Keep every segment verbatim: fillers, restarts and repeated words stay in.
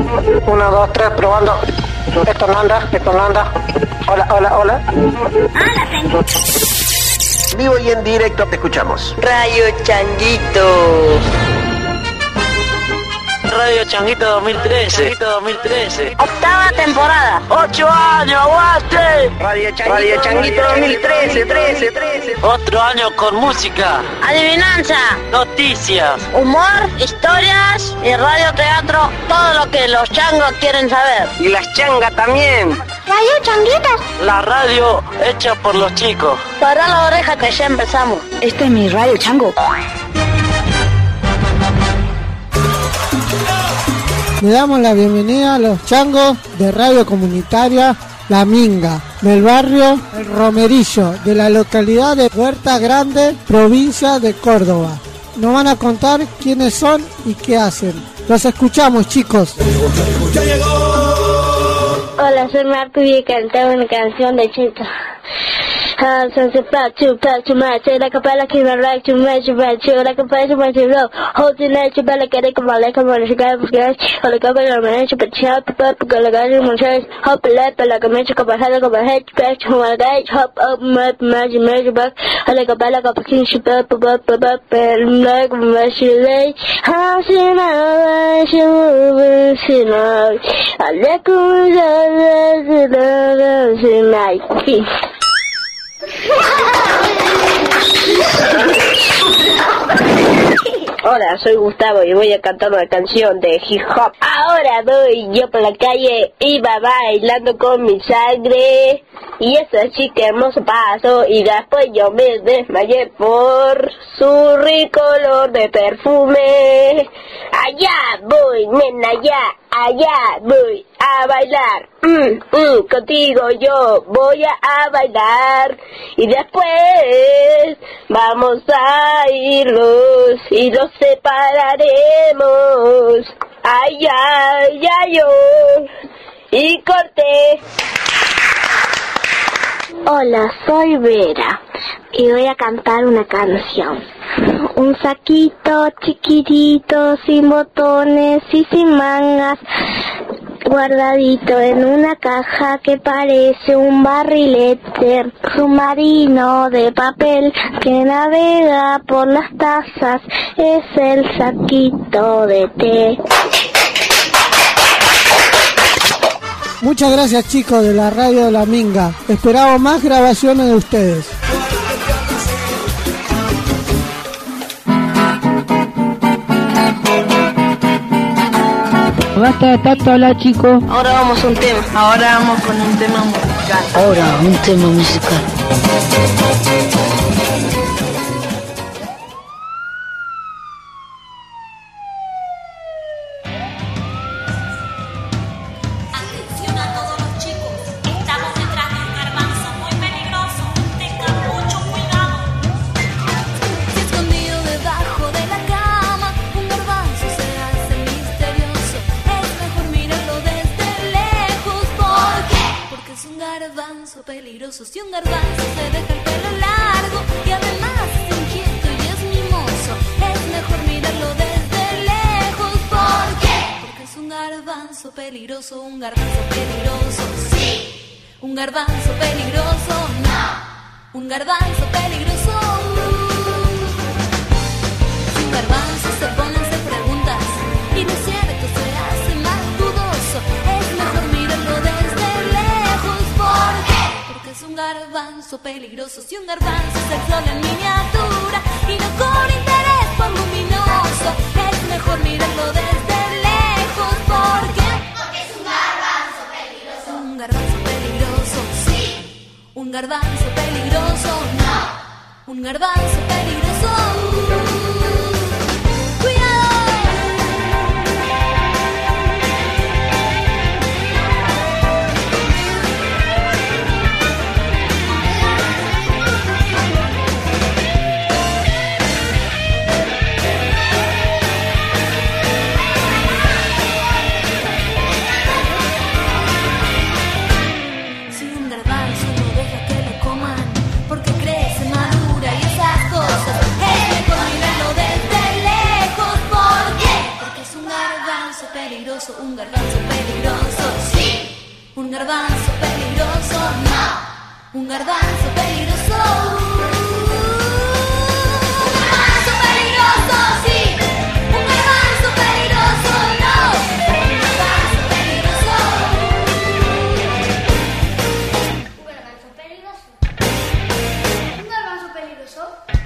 Uno, dos, tres, probando. Esto no anda, esto no anda. Hola, hola, hola. Hola, Vivo y en directo te escuchamos. Radio Changuito. Radio Changuito dos mil trece. Changuito dos mil trece. Octava temporada. ¡Ocho años, aguante! Radio Changuito, Radio Changuito dos mil trece, trece, trece. Otro año con música. Adivinanza. Noticias. Humor, historias y radioteatro. Todo lo que los changos quieren saber. Y las changas también. Radio Changuitas. La radio hecha por los chicos. Para la oreja que ya empezamos. Este es mi Radio Chango. Le damos la bienvenida a los changos de Radio Comunitaria La Minga, del barrio El Romerillo, de la localidad de Huerta Grande, provincia de Córdoba. Nos van a contar quiénes son y qué hacen. Los escuchamos, chicos. Hola, soy Marco y cantaba una canción de Chito. Ah, so so fat too fat too much. Like a bella kid, like too much, but you like a bella much low. Holding that you better get it, come on, like a man, she got a guy. Or like a better man, she but chop up, go like a man, she hop a lap, like a man, she come ahead, like a head, scratch, who I got, hop up, map, magic, magic back. I like a bella, like a king, she up, up, up, up, and like a she lay. How she know, she will, she know. I like a she like. Hola, soy Gustavo y voy a cantar una canción de hip hop. Ahora voy yo por la calle, iba bailando con mi sangre, y esa chica hermoso paso, y después yo me desmayé por su rico olor de perfume. Allá voy, nena, allá, allá voy a bailar. Mm, mm, contigo yo voy a, a bailar, y después vamos a irnos y los separaremos. Ay, ay, ay, oh, y corté. Hola, soy Vera y voy a cantar una canción. Un saquito chiquitito, sin botones y sin mangas, guardadito en una caja que parece un barrilete submarino de papel que navega por las tazas. Es el saquito de té. Muchas gracias, chicos de la Radio de La Minga. Esperamos más grabaciones de ustedes. Basta tanto hablar, chicos. Ahora vamos a un tema. Ahora vamos con un tema musical. Ahora un tema musical. Peligroso, si un garbanzo se deja el pelo largo y además es inquieto y es mimoso, es mejor mirarlo desde lejos. ¿Por qué? Porque es un garbanzo peligroso, un garbanzo peligroso, sí. Un garbanzo peligroso, no. Un garbanzo peligroso. Si un garbanzo se pone a hacer preguntas y no es cierto, se hace más dudoso, es mejor mirarlo desde lejos. ¿Por qué? Es un garbanzo peligroso, si un garbanzo es el sol en miniatura y no con interés por luminoso, es mejor mirarlo desde lejos. ¿Por qué? Porque es un garbanzo peligroso. Un garbanzo peligroso, sí. Un garbanzo peligroso, no. Un garbanzo peligroso. Cosas peligroso, un garbanzo peligroso, sí. Un garbanzo peligroso, no. Un garbanzo peligroso. Un garbanzo peligroso, sí. Un garbanzo peligroso, no. Un garbanzo peligroso. Un garbanzo peligroso. Un garbanzo peligroso.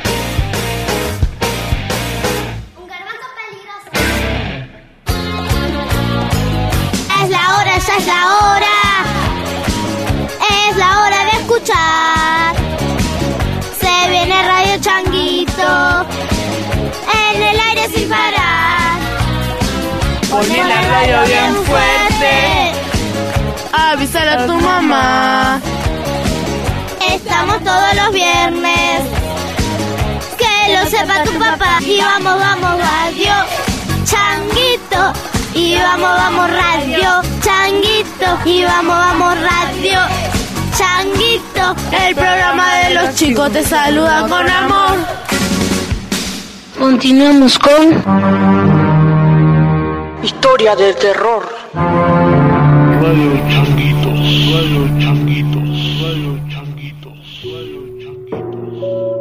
Un garbanzo peligroso. Es la hora, ya es la hora. Es la hora de escuchar. Se viene Radio Changuito. En el aire sin parar. Poné la radio bien fuerte. Avísale a tu mamá. Estamos todos los viernes. Que lo sepa tu papá. Y vamos, vamos, radio Changuito. Y vamos, vamos, radio Changuito. Y vamos, vamos, radio Changuito. El programa de los chicos te saluda con amor. Continuamos con Historia de terror. Radio Changuitos, Radio Changuitos, Radio Changuitos, Radio Changuitos.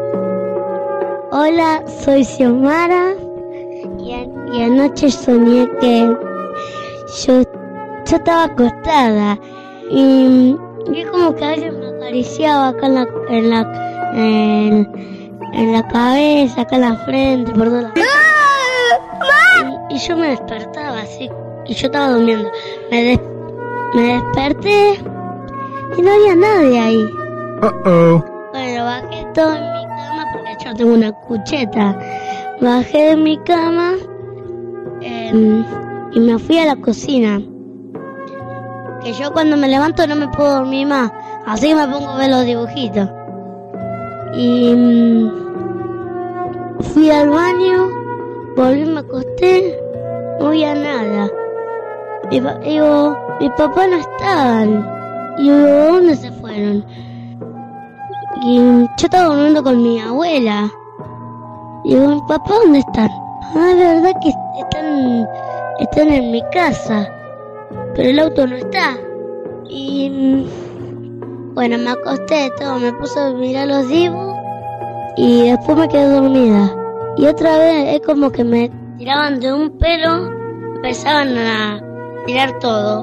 Hola, soy Xiomara. Y, a- y anoche soñé que yo, yo estaba acostada y vi como que alguien me acariciaba acá en la en la en, en la cabeza, acá en la frente, por todos lados. Y, y yo me despertaba así, y yo estaba durmiendo. Me, des- me desperté y no había nadie ahí. Uh-oh. Bueno, bajé todo en mi cama porque yo tengo una cucheta. Bajé de mi cama eh, y me fui a la cocina. Que yo cuando me levanto no me puedo dormir más, así que me pongo a ver los dibujitos. Y mm, fui al baño, volví, me acosté, no había nada. Mi, pa- digo, mis papás no estaban. Y digo, ¿dónde se fueron? Y yo estaba durmiendo con mi abuela. Y digo, ¿mi papá dónde están? Ah, es verdad que están, están en mi casa, pero el auto no está. Y mm, bueno, me acosté todo, me puse a mirar los dibujos y después me quedé dormida. Y otra vez es como que me tiraban de un pelo, empezaban a tirar todo.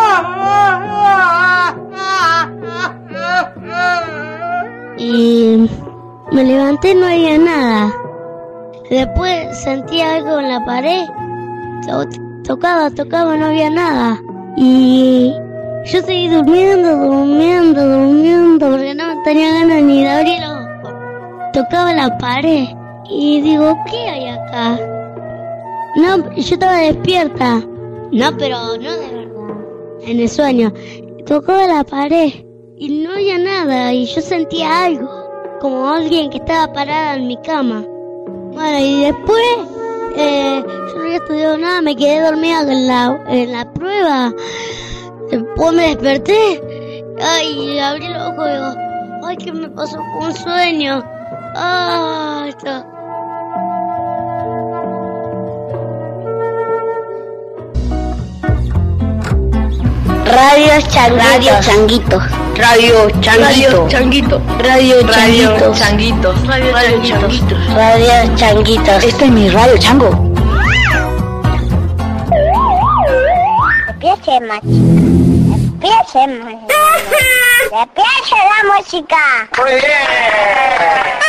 Y me levanté y no había nada. Después sentí algo en la pared. To- tocaba, tocaba, no había nada. Y yo seguí durmiendo, durmiendo, durmiendo, porque no tenía ganas ni de abrir los ojos. Tocaba la pared y digo, ¿qué hay acá? No, yo estaba despierta. No, pero no de verdad. En el sueño. Tocaba la pared y no había nada. Y yo sentía algo, como alguien que estaba parada en mi cama. Bueno, y después, eh, yo no había estudiado nada, me quedé dormida en la, en la prueba. Después me desperté, ay, abrí los ojos y digo, ay, ¿qué me pasó? Fue un sueño. Ah, esto. Radio Changuito. Radio Changuito. Radio Changuito. Radio Radio Changuito. Changuito. Radio Changuito. Radio Changuito. Este es mi radio chango. Empiecemos. Empiecemos. Empieza la música. Muy bien.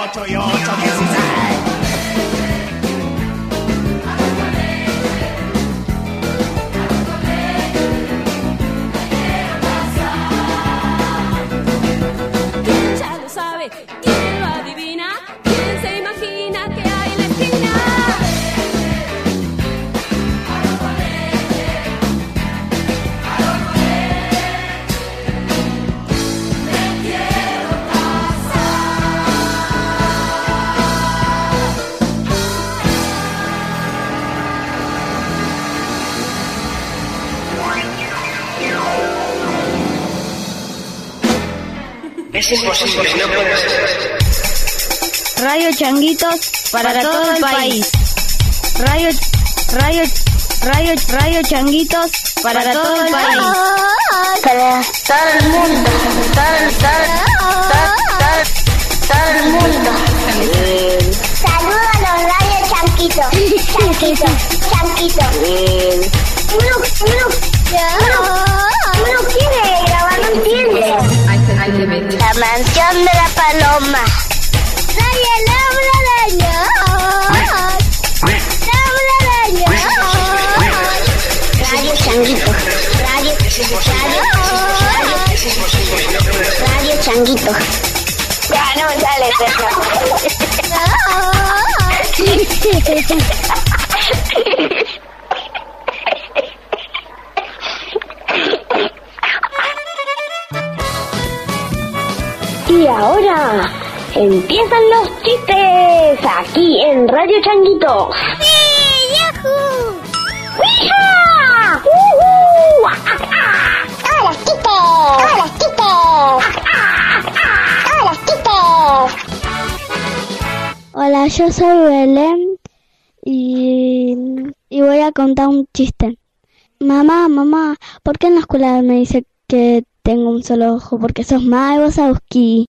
ocho y ocho, dieciséis. Ya lo sabe, ¿quién lo adivina? ¿Quién se imagina que hay en la esquina? Es imposible, no puede ser. Radio Changuitos para, para todo el país. Radio, radio, radio, radio Changuitos para, para todo el país. Para todo el mundo. Todo, todo, todo, todo, todo el mundo. Saludos a los radios Changuitos. Changuitos, Changuitos. Uno, uno, uno, uno quiere grabar, no entiende. La mansión de la paloma. ¡Soy el hombre araña! ¡El hombre araña! Radio Changuitos. Radio, radio, radio Changuitos. Ya, no me sale eso. Y ahora empiezan los chistes aquí en Radio Changuitos. ¡Sí, Yahoo! ¡Hija! ¡Uh-huh! ¡Hola, chistes! ¡Hola, chistes! ¡Hola, chistes! Hola, yo soy Belén y, y voy a contar un chiste. Mamá, mamá, ¿por qué en la escuela me dice que tengo un solo ojo? Porque sos Mike Wazowski.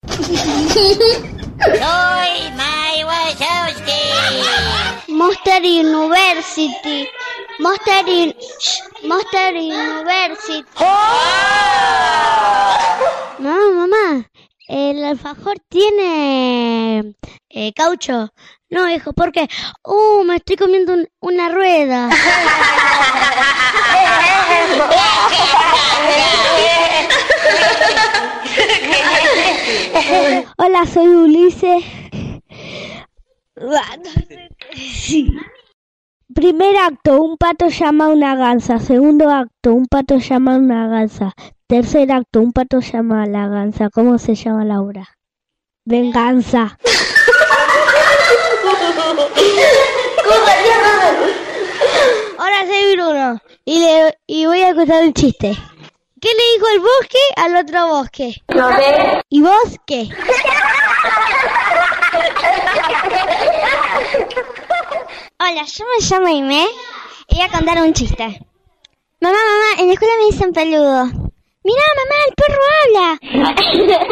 Soy Mike Wazowski. Monster University. Monster, in, Monster University. Mamá, mamá, el alfajor tiene eh, caucho. No, hijo, ¿por qué? Uh, me estoy comiendo un, una rueda. Hola, soy Ulises. Sí. Primer acto, un pato llama a una gansa. Segundo acto, un pato llama a una gansa. Tercer acto, un pato llama a la gansa. ¿Cómo se llama la obra? Venganza. Ahora soy Bruno y, le, y voy a contar un chiste. ¿Qué le dijo el bosque al otro bosque? No sé. ¿Y vos qué? Hola, yo me llamo Aimé y voy a contar un chiste. Mamá, mamá, en la escuela me dicen peludo. Mirá, mamá, el perro habla.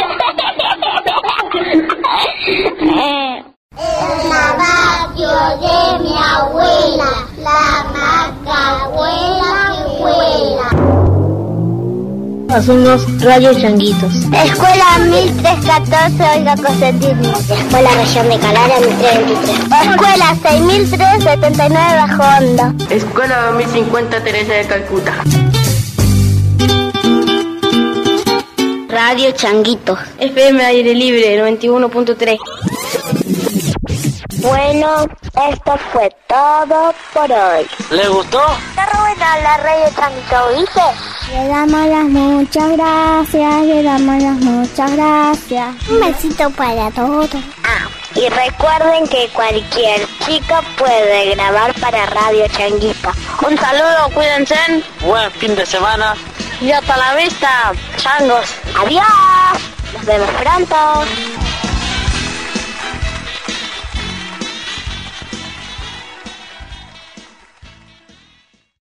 La radio de mi abuela, la macahuela que vuela. Somos Radio Changuitos. Escuela mil trescientos catorce, oiga Cosentismo. Escuela Región de Calera, mil trescientos veintitrés. Escuela seis mil trescientos setenta y nueve, Bajo Hondo. Escuela dos mil cincuenta, Teresa de Calcuta. Radio Changuitos. F M Aire Libre, noventa y uno punto tres. Bueno, esto fue todo por hoy. ¿Le gustó? Está buena la radio Changuito, ¿viste? Le damos las muchas gracias, le damos las muchas gracias. Un besito para todos. Ah, y recuerden que cualquier chico puede grabar para Radio Changuito. Un saludo, cuídense. Buen fin de semana. Y hasta la vista, changos. Adiós. Nos vemos pronto.